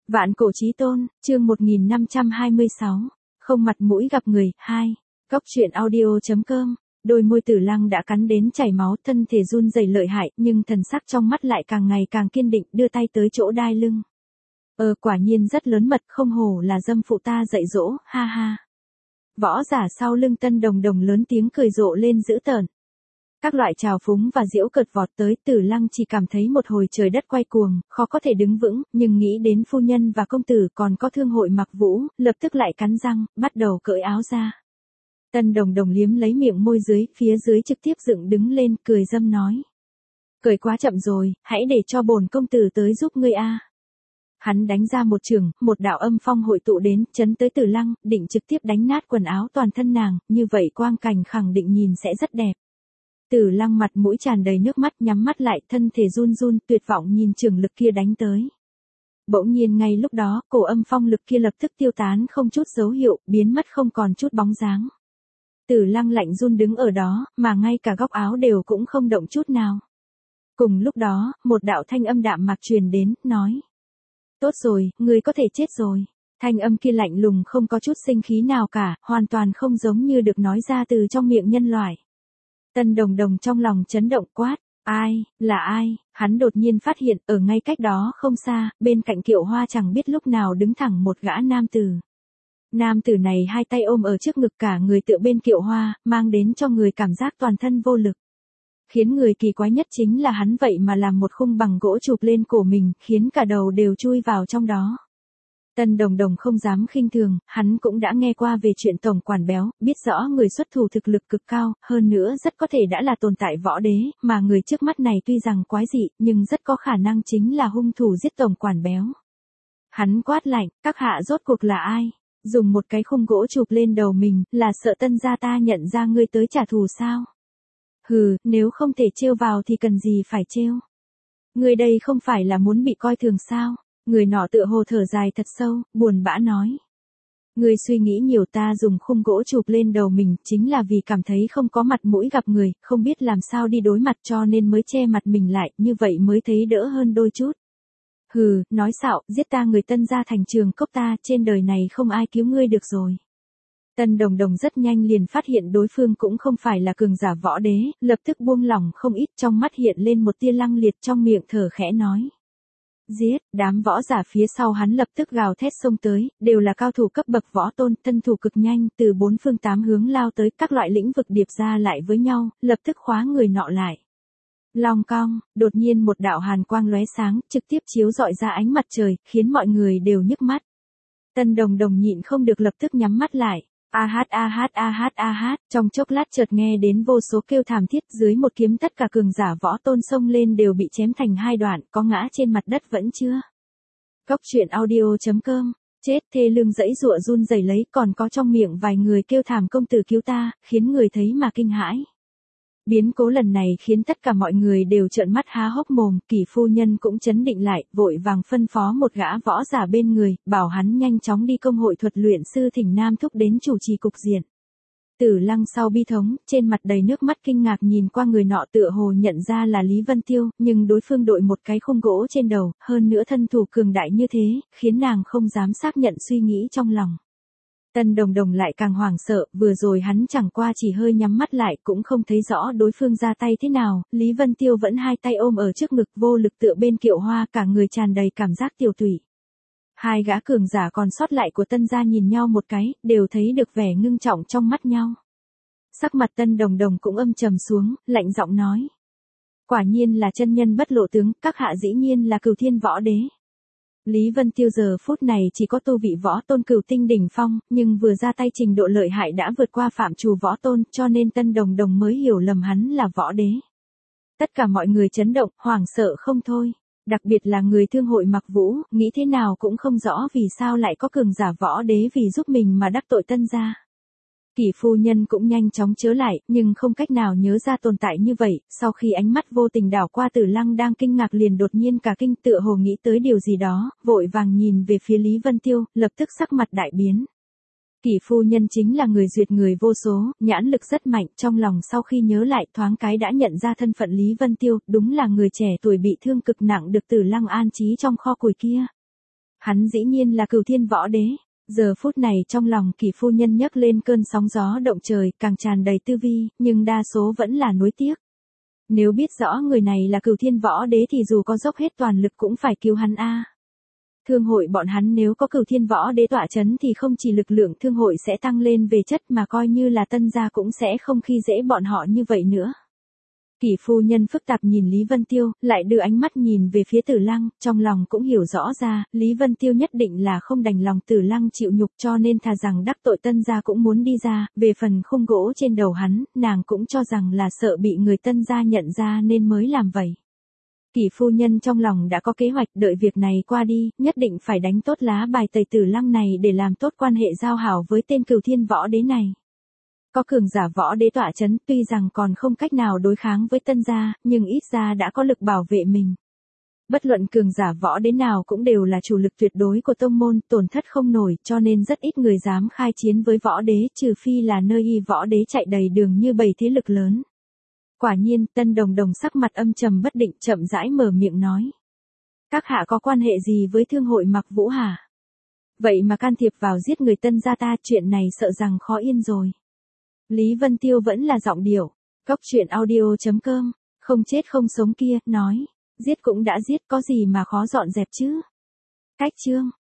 Vạn cổ chí tôn, chương 1526, không mặt mũi gặp người, 2. Cốc truyện audio.com, đôi môi Tử Lăng đã cắn đến chảy máu, thân thể run rẩy lợi hại, nhưng thần sắc trong mắt lại càng ngày càng kiên định, đưa tay tới chỗ đai lưng. Quả nhiên rất lớn mật, không hổ là dâm phụ ta dạy dỗ, ha ha. Võ giả sau lưng Tân Đồng Đồng lớn tiếng cười rộ lên dữ tợn. Các loại trào phúng và giễu cợt vọt tới, Tử Lăng chỉ cảm thấy một hồi trời đất quay cuồng, khó có thể đứng vững, nhưng nghĩ đến phu nhân và công tử còn có thương hội Mặc Vũ, lập tức lại cắn răng, bắt đầu cởi áo ra. Tân Đồng Đồng liếm lấy miệng môi dưới, phía dưới trực tiếp dựng đứng lên, cười dâm nói. Cởi quá chậm rồi, hãy để cho bổn công tử tới giúp ngươi a. Hắn đánh ra một chưởng, một đạo âm phong hội tụ đến, chấn tới Tử Lăng, định trực tiếp đánh nát quần áo toàn thân nàng, như vậy quang cảnh khẳng định nhìn sẽ rất đẹp. Tử Lăng mặt mũi tràn đầy nước mắt, nhắm mắt lại, thân thể run run, tuyệt vọng nhìn chưởng lực kia đánh tới. Bỗng nhiên ngay lúc đó, cổ âm phong lực kia lập tức tiêu tán không chút dấu hiệu, biến mất không còn chút bóng dáng. Tử Lăng lạnh run đứng ở đó, mà ngay cả góc áo đều cũng không động chút nào. Cùng lúc đó, một đạo thanh âm đạm mạc truyền đến, nói. Tốt rồi, ngươi có thể chết rồi. Thanh âm kia lạnh lùng không có chút sinh khí nào cả, hoàn toàn không giống như được nói ra từ trong miệng nhân loại. Tân Đồng Đồng trong lòng chấn động quát, ai, là ai, hắn đột nhiên phát hiện ở ngay cách đó không xa, bên cạnh Kiệu Hoa chẳng biết lúc nào đứng thẳng một gã nam tử. Nam tử này hai tay ôm ở trước ngực, cả người tựa bên Kiệu Hoa, mang đến cho người cảm giác toàn thân vô lực. Khiến người kỳ quái nhất chính là hắn vậy mà làm một khung bằng gỗ chụp lên cổ mình, khiến cả đầu đều chui vào trong đó. Tân Đồng Đồng không dám khinh thường, hắn cũng đã nghe qua về chuyện tổng quản béo, biết rõ người xuất thủ thực lực cực cao, hơn nữa rất có thể đã là tồn tại võ đế, mà người trước mắt này tuy rằng quái dị, nhưng rất có khả năng chính là hung thủ giết tổng quản béo. Hắn quát lạnh, các hạ rốt cuộc là ai? Dùng một cái khung gỗ chụp lên đầu mình, là sợ Tân gia ta nhận ra ngươi tới trả thù sao? Hừ, nếu không thể trêu vào thì cần gì phải trêu? Ngươi đây không phải là muốn bị coi thường sao? Người nọ tựa hồ thở dài thật sâu, buồn bã nói. Ngươi suy nghĩ nhiều, ta dùng khung gỗ chụp lên đầu mình, chính là vì cảm thấy không có mặt mũi gặp người, không biết làm sao đi đối mặt cho nên mới che mặt mình lại, như vậy mới thấy đỡ hơn đôi chút. Hừ, nói xạo, giết ta người Tân gia thành trường cốc ta, trên đời này không ai cứu ngươi được rồi. Tân Đồng Đồng rất nhanh liền phát hiện đối phương cũng không phải là cường giả võ đế, lập tức buông lỏng không ít, trong mắt hiện lên một tia lăng liệt, trong miệng thở khẽ nói. Giết, đám võ giả phía sau hắn lập tức gào thét xông tới, đều là cao thủ cấp bậc võ tôn, thân thủ cực nhanh, từ bốn phương tám hướng lao tới, các loại lĩnh vực điệp ra lại với nhau, lập tức khóa người nọ lại. Long cong, đột nhiên một đạo hàn quang lóe sáng, trực tiếp chiếu rọi ra ánh mặt trời, khiến mọi người đều nhức mắt. Tân Đồng Đồng nhịn không được lập tức nhắm mắt lại. Trong chốc lát chợt nghe đến vô số kêu thảm thiết, dưới một kiếm tất cả cường giả võ tôn xông lên đều bị chém thành hai đoạn, có ngã trên mặt đất vẫn chưa. Cốc truyện audio.com, chết thê lương dãy giụa run rẩy lấy, còn có trong miệng vài người kêu thảm công tử cứu ta, khiến người thấy mà kinh hãi. Biến cố lần này khiến tất cả mọi người đều trợn mắt há hốc mồm, Kỷ phu nhân cũng chấn định lại, vội vàng phân phó một gã võ giả bên người, bảo hắn nhanh chóng đi công hội thuật luyện sư thỉnh Nam Thúc đến chủ trì cục diện. Tử Lăng sau bi thống, trên mặt đầy nước mắt kinh ngạc nhìn qua người nọ, tựa hồ nhận ra là Lý Vân Tiêu, nhưng đối phương đội một cái khung gỗ trên đầu, hơn nữa thân thủ cường đại như thế, khiến nàng không dám xác nhận suy nghĩ trong lòng. Tân Đồng Đồng lại càng hoảng sợ, vừa rồi hắn chẳng qua chỉ hơi nhắm mắt lại cũng không thấy rõ đối phương ra tay thế nào, Lý Vân Tiêu vẫn hai tay ôm ở trước ngực vô lực tựa bên Kiệu Hoa, cả người tràn đầy cảm giác tiêu tụy. Hai gã cường giả còn sót lại của Tân gia nhìn nhau một cái, đều thấy được vẻ ngưng trọng trong mắt nhau. Sắc mặt Tân Đồng Đồng cũng âm trầm xuống, lạnh giọng nói. Quả nhiên là chân nhân bất lộ tướng, các hạ dĩ nhiên là Cửu Thiên võ đế. Lý Vân Tiêu giờ phút này chỉ có tu vị võ tôn cửu tinh đỉnh phong, nhưng vừa ra tay trình độ lợi hại đã vượt qua phạm trù võ tôn, cho nên Tân Đồng Đồng mới hiểu lầm hắn là võ đế. Tất cả mọi người chấn động, hoảng sợ không thôi. Đặc biệt là người thương hội Mặc Vũ, nghĩ thế nào cũng không rõ vì sao lại có cường giả võ đế vì giúp mình mà đắc tội Tân gia. Kỷ phu nhân cũng nhanh chóng chớ lại, nhưng không cách nào nhớ ra tồn tại như vậy, sau khi ánh mắt vô tình đảo qua Tử Lăng đang kinh ngạc liền đột nhiên cả kinh, tựa hồ nghĩ tới điều gì đó, vội vàng nhìn về phía Lý Vân Tiêu, lập tức sắc mặt đại biến. Kỷ phu nhân chính là người duyệt người vô số, nhãn lực rất mạnh, trong lòng sau khi nhớ lại thoáng cái đã nhận ra thân phận Lý Vân Tiêu, đúng là người trẻ tuổi bị thương cực nặng được Tử Lăng an trí trong kho củi kia. Hắn dĩ nhiên là Cửu Thiên Võ Đế. Giờ phút này trong lòng Kỷ phu nhân nhấc lên cơn sóng gió động trời, càng tràn đầy tư vi, nhưng đa số vẫn là nuối tiếc. Nếu biết rõ người này là Cửu Thiên Võ Đế thì dù có dốc hết toàn lực cũng phải cứu hắn a. Thương hội bọn hắn nếu có Cửu Thiên Võ Đế tọa chấn thì không chỉ lực lượng thương hội sẽ tăng lên về chất mà coi như là Tân gia cũng sẽ không khi dễ bọn họ như vậy nữa. Kỷ phu nhân phức tạp nhìn Lý Vân Tiêu, lại đưa ánh mắt nhìn về phía Tử Lăng, trong lòng cũng hiểu rõ ra, Lý Vân Tiêu nhất định là không đành lòng Tử Lăng chịu nhục cho nên thà rằng đắc tội Tân gia cũng muốn đi ra, về phần khung gỗ trên đầu hắn, nàng cũng cho rằng là sợ bị người Tân gia nhận ra nên mới làm vậy. Kỷ phu nhân trong lòng đã có kế hoạch, đợi việc này qua đi, nhất định phải đánh tốt lá bài tẩy Tử Lăng này để làm tốt quan hệ giao hảo với tên Cửu Thiên Võ Đế này. Có cường giả võ đế tọa chấn, tuy rằng còn không cách nào đối kháng với Tân gia, nhưng ít ra đã có lực bảo vệ mình. Bất luận cường giả võ đế nào cũng đều là chủ lực tuyệt đối của tông môn, tổn thất không nổi, cho nên rất ít người dám khai chiến với võ đế, trừ phi là nơi y võ đế chạy đầy đường như bầy thế lực lớn. Quả nhiên, Tân Đồng Đồng sắc mặt âm trầm bất định, chậm rãi mở miệng nói. Các hạ có quan hệ gì với thương hội Mặc Vũ hả? Vậy mà can thiệp vào giết người Tân gia ta, chuyện này sợ rằng khó yên rồi. Lý Vân Tiêu vẫn là giọng điệu. Cốc truyện audio.com, không chết không sống kia, nói. Giết cũng đã giết, có gì mà khó dọn dẹp chứ? Cách chương.